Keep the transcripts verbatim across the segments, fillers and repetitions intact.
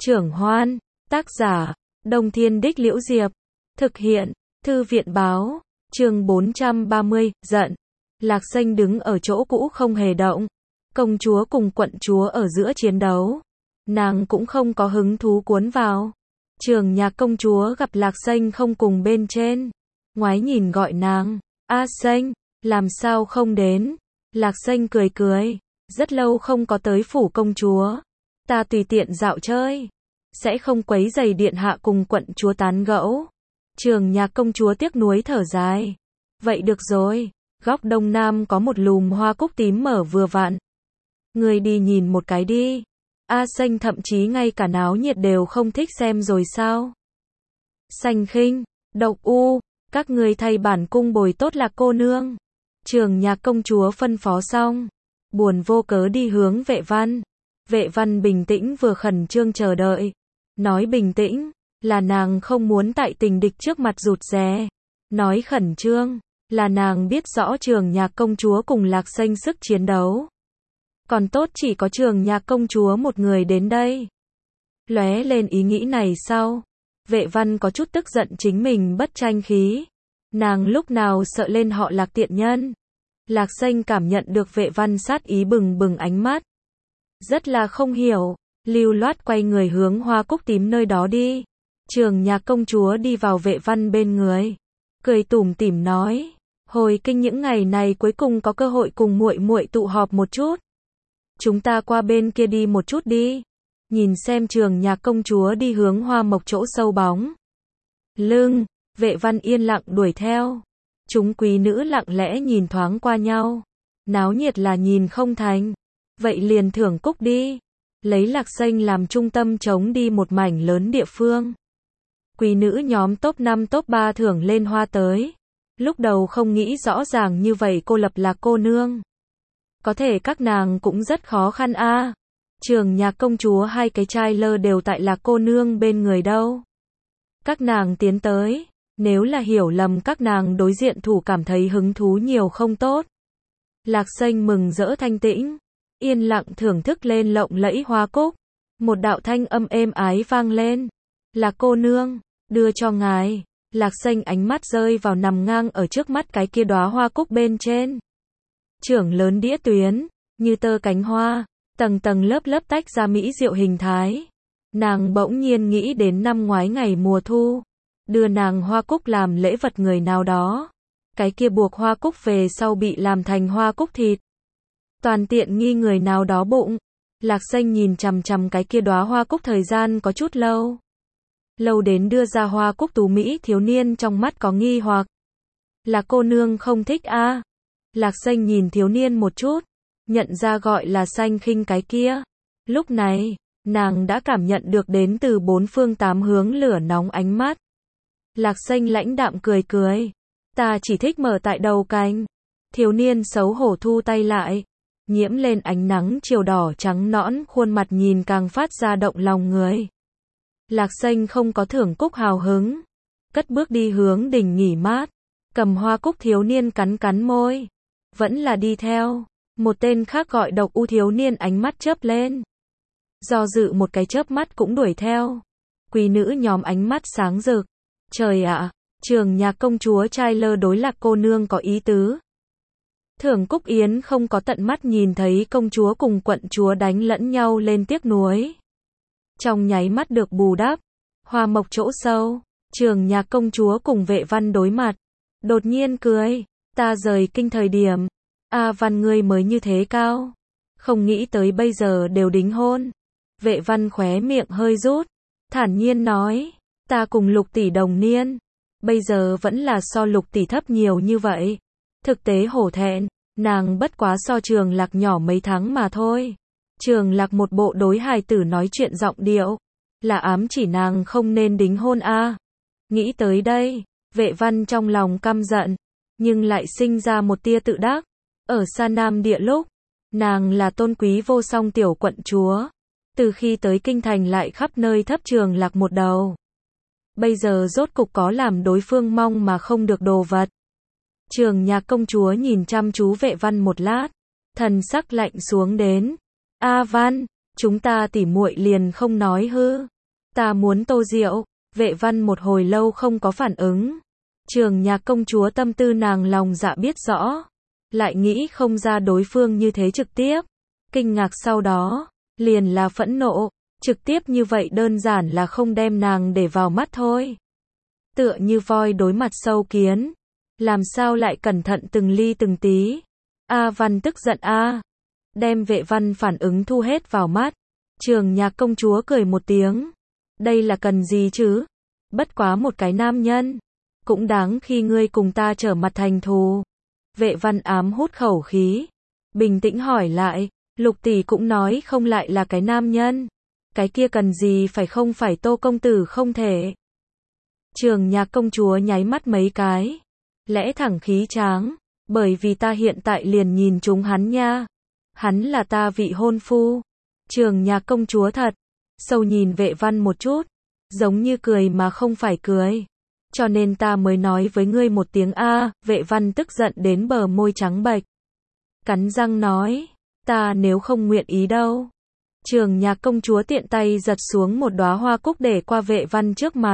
Trưởng Hoan, tác giả, Đông Thiên Đích Liễu Diệp, thực hiện, Thư viện Báo, chương bốn trăm ba mươi, giận. Lạc Xanh đứng ở chỗ cũ không hề động. Công chúa cùng quận chúa ở giữa chiến đấu. Nàng cũng không có hứng thú cuốn vào. Trường Nhạc công chúa gặp Lạc Xanh không cùng bên trên. Ngoái nhìn gọi nàng, A Xanh, làm sao không đến? Lạc Xanh cười cười, rất lâu không có tới phủ công chúa. Ta tùy tiện dạo chơi, sẽ không quấy rầy điện hạ cùng quận chúa tán gẫu. Trường Nhạc công chúa tiếc nuối thở dài. Vậy được rồi, góc đông nam có một lùm hoa cúc tím mở vừa vặn. Người đi nhìn một cái đi. A Xanh thậm chí ngay cả náo nhiệt đều không thích xem rồi sao? Xanh Khinh, Độc U, các người thay bản cung bồi tốt Lạc cô nương. Trường Nhạc công chúa phân phó xong, buồn vô cớ đi hướng Vệ Văn. Vệ Văn bình tĩnh vừa khẩn trương chờ đợi. Nói bình tĩnh, là nàng không muốn tại tình địch trước mặt rụt rè. Nói khẩn trương, là nàng biết rõ Trường Nhạc công chúa cùng Lạc Xanh sức chiến đấu. Còn tốt chỉ có Trường Nhạc công chúa một người đến đây. Lóe lên ý nghĩ này sau, Vệ Văn có chút tức giận chính mình bất tranh khí. Nàng lúc nào sợ lên họ Lạc tiện nhân. Lạc Xanh cảm nhận được Vệ Văn sát ý bừng bừng ánh mắt. Rất là không hiểu, lưu loát quay người hướng hoa cúc tím nơi đó đi. Trường Nhạc công chúa đi vào Vệ Văn bên người, cười tủm tỉm nói, hồi kinh những ngày này cuối cùng có cơ hội cùng muội muội tụ họp một chút. Chúng ta qua bên kia đi một chút đi. Nhìn xem Trường Nhạc công chúa đi hướng hoa mộc chỗ sâu bóng lưng, Vệ Văn yên lặng đuổi theo. Chúng quý nữ lặng lẽ nhìn thoáng qua nhau. Náo nhiệt là nhìn không thành. Vậy liền thưởng cúc đi. Lấy Lạc Xanh làm trung tâm chống đi một mảnh lớn địa phương. Quý nữ nhóm top năm top ba thưởng lên hoa tới. Lúc đầu không nghĩ rõ ràng như vậy cô lập Lạc cô nương. Có thể các nàng cũng rất khó khăn a. À. Trường Nhạc công chúa hai cái trai lơ đều tại Lạc cô nương bên người đâu. Các nàng tiến tới, nếu là hiểu lầm các nàng đối diện thủ cảm thấy hứng thú nhiều không tốt. Lạc Xanh mừng rỡ thanh tĩnh, yên lặng thưởng thức lên lộng lẫy hoa cúc. Một đạo thanh âm êm ái vang lên. Lạc cô nương, đưa cho ngài. Lạc Xanh ánh mắt rơi vào nằm ngang ở trước mắt cái kia đóa hoa cúc bên trên. Trưởng lớn đĩa tuyến, như tơ cánh hoa, tầng tầng lớp lớp tách ra mỹ diệu hình thái. Nàng bỗng nhiên nghĩ đến năm ngoái ngày mùa thu, đưa nàng hoa cúc làm lễ vật người nào đó. Cái kia buộc hoa cúc về sau bị làm thành hoa cúc thịt. Toàn tiện nghi người nào đó bụng. Lạc Xanh nhìn chằm chằm cái kia đóa hoa cúc thời gian có chút lâu. Lâu đến đưa ra hoa cúc tú mỹ thiếu niên trong mắt có nghi hoặc. Là cô nương không thích a? À? Lạc Xanh nhìn thiếu niên một chút, nhận ra gọi là Xanh Khinh cái kia. Lúc này, nàng đã cảm nhận được đến từ bốn phương tám hướng lửa nóng ánh mắt. Lạc Xanh lãnh đạm cười cười. Ta chỉ thích mở tại đầu cánh. Thiếu niên xấu hổ thu tay lại. Nhiễm lên ánh nắng chiều đỏ trắng nõn khuôn mặt nhìn càng phát ra động lòng người. Lạc Xanh không có thưởng cúc hào hứng. Cất bước đi hướng đỉnh nghỉ mát. Cầm hoa cúc thiếu niên cắn cắn môi. Vẫn là đi theo. Một tên khác gọi Độc U thiếu niên ánh mắt chớp lên. Do dự một cái chớp mắt cũng đuổi theo. Quý nữ nhóm ánh mắt sáng rực. Trời ạ, à, Trường Nhạc công chúa trai lơ đối Lạc cô nương có ý tứ. Thưởng Cúc Yến không có tận mắt nhìn thấy công chúa cùng quận chúa đánh lẫn nhau lên tiếc nuối. Trong nháy mắt được bù đắp. Hoa mộc chỗ sâu, Trường Nhạc công chúa cùng Vệ Văn đối mặt. Đột nhiên cười. Ta rời kinh thời điểm. A Văn ngươi mới như thế cao. Không nghĩ tới bây giờ đều đính hôn. Vệ Văn khóe miệng hơi rút. Thản nhiên nói. Ta cùng Lục tỷ đồng niên. Bây giờ vẫn là so Lục tỷ thấp nhiều như vậy. Thực tế hổ thẹn. Nàng bất quá so Trường Lạc nhỏ mấy tháng mà thôi. Trường Lạc một bộ đối hài tử nói chuyện giọng điệu. Là ám chỉ nàng không nên đính hôn a. À. Nghĩ tới đây. Vệ Văn trong lòng căm giận. Nhưng lại sinh ra một tia tự đắc. Ở xa Nam địa lúc, nàng là tôn quý vô song tiểu quận chúa. Từ khi tới kinh thành lại khắp nơi thấp Trường Lạc một đầu. Bây giờ rốt cục có làm đối phương mong mà không được đồ vật. Trường Nhạc công chúa nhìn chăm chú Vệ Văn một lát. Thần sắc lạnh xuống đến. A Văn, chúng ta tỉ muội liền không nói hư. Ta muốn Tô Diệu. Vệ văn một hồi lâu không có phản ứng. Trường Nhạc công chúa tâm tư nàng lòng dạ biết rõ. Lại nghĩ không ra đối phương như thế trực tiếp. Kinh ngạc sau đó, liền là phẫn nộ. Trực tiếp như vậy đơn giản là không đem nàng để vào mắt thôi. Tựa như voi đối mặt sâu kiến. Làm sao lại cẩn thận từng ly từng tí. A Văn tức giận a. Đem Vệ văn phản ứng thu hết vào mắt. Trường Nhạc công chúa cười một tiếng. Đây là cần gì chứ? Bất quá một cái nam nhân. Cũng đáng khi ngươi cùng ta trở mặt thành thù. Vệ văn ám hút khẩu khí. Bình tĩnh hỏi lại. Lục tỷ cũng nói không lại là cái nam nhân. Cái kia cần gì phải không phải Tô công tử không thể. Trường Nhạc công chúa nháy mắt mấy cái. Lẽ thẳng khí tráng. Bởi vì ta hiện tại liền nhìn chúng hắn nha. Hắn là ta vị hôn phu. Trường Nhạc công chúa thật. Sâu nhìn Vệ văn một chút. Giống như cười mà không phải cười. Cho nên ta mới nói với ngươi một tiếng A. Vệ văn tức giận đến bờ môi trắng bệch. Cắn răng nói. Ta nếu không nguyện ý đâu. Trường Nhạc công chúa tiện tay giật xuống một đóa hoa cúc để qua Vệ văn trước mặt.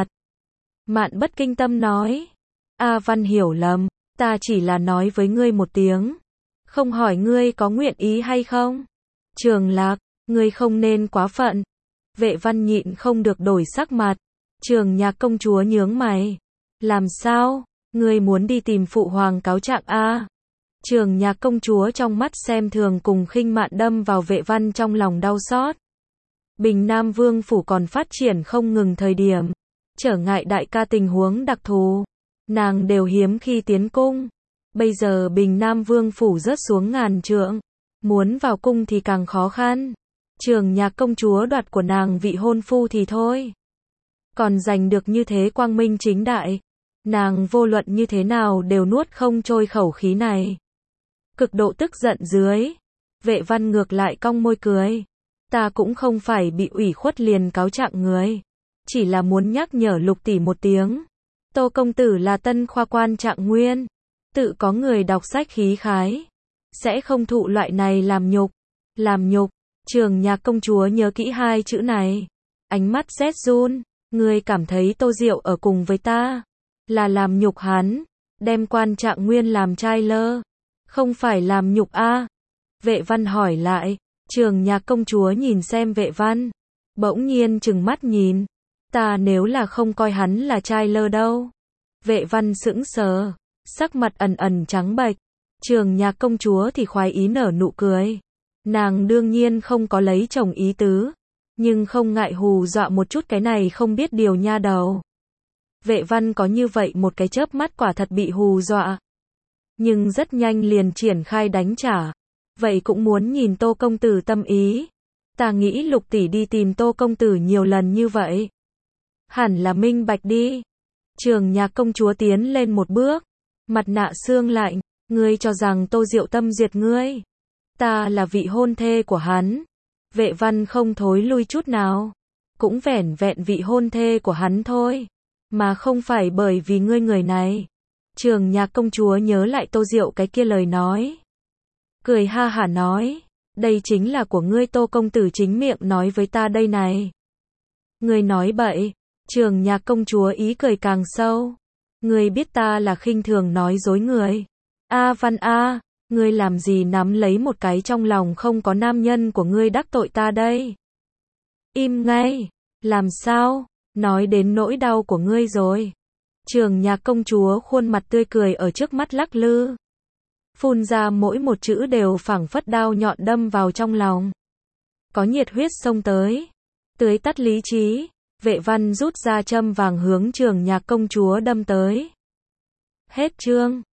Mạn bất kinh tâm nói. A Văn hiểu lầm. Ta chỉ là nói với ngươi một tiếng. Không hỏi ngươi có nguyện ý hay không. Trường Lạc, ngươi không nên quá phận. Vệ văn nhịn không được đổi sắc mặt. Trường Nhạc công chúa nhướng mày. Làm sao? Ngươi muốn đi tìm phụ hoàng cáo trạng a? Trường Nhạc công chúa trong mắt xem thường cùng khinh mạn đâm vào Vệ văn trong lòng đau xót. Bình Nam Vương phủ còn phát triển không ngừng thời điểm. Trở ngại đại ca tình huống đặc thù. Nàng đều hiếm khi tiến cung. Bây giờ Bình Nam Vương phủ rớt xuống ngàn trượng. Muốn vào cung thì càng khó khăn. Trường Nhạc công chúa đoạt của nàng vị hôn phu thì thôi. Còn giành được như thế quang minh chính đại. Nàng vô luận như thế nào đều nuốt không trôi khẩu khí này. Cực độ tức giận dưới. Vệ văn ngược lại cong môi cười. Ta cũng không phải bị ủy khuất liền cáo trạng người. Chỉ là muốn nhắc nhở Lục tỷ một tiếng. Tô công tử là tân khoa quan trạng nguyên. Tự có người đọc sách khí khái. Sẽ không thụ loại này làm nhục. Làm nhục. Trường Nhạc công chúa nhớ kỹ hai chữ này. Ánh mắt rét run. Ngươi cảm thấy Tô Diệu ở cùng với ta. Là làm nhục hắn. Đem quan trạng nguyên làm trai lơ. Không phải làm nhục a. Vệ văn hỏi lại. Trường Nhạc công chúa nhìn xem Vệ văn. Bỗng nhiên trừng mắt nhìn. Ta nếu là không coi hắn là trai lơ đâu. Vệ văn sững sờ. Sắc mặt ẩn ẩn trắng bệch. Trường Nhạc công chúa thì khoái ý nở nụ cười. Nàng đương nhiên không có lấy chồng ý tứ. Nhưng không ngại hù dọa một chút cái này không biết điều nha đầu. Vệ văn có như vậy một cái chớp mắt quả thật bị hù dọa. Nhưng rất nhanh liền triển khai đánh trả. Vậy cũng muốn nhìn Tô công tử tâm ý. Ta nghĩ Lục tỷ đi tìm Tô công tử nhiều lần như vậy. Hẳn là minh bạch đi. Trường Nhạc công chúa tiến lên một bước. Mặt nạ sương lạnh. Ngươi cho rằng Tô Diệu tâm diệt ngươi. Ta là vị hôn thê của hắn. Vệ văn không thối lui chút nào. Cũng vẻn vẹn vị hôn thê của hắn thôi. Mà không phải bởi vì ngươi người này. Trường Nhạc công chúa nhớ lại Tô Diệu cái kia lời nói. Cười ha hả nói. Đây chính là của ngươi Tô công tử chính miệng nói với ta đây này. Ngươi nói bậy. Trường Nhạc công chúa ý cười càng sâu. Ngươi biết ta là khinh thường nói dối người. A Văn a, ngươi làm gì nắm lấy một cái trong lòng không có nam nhân của ngươi đắc tội ta đây? Im ngay. Làm sao? Nói đến nỗi đau của ngươi rồi. Trường Nhạc công chúa khuôn mặt tươi cười ở trước mắt lắc lư. Phun ra mỗi một chữ đều phảng phất đao nhọn đâm vào trong lòng. Có nhiệt huyết xông tới. Tưới tắt lý trí. Vệ văn rút ra châm vàng hướng Trường Nhạc công chúa đâm tới. Hết chương.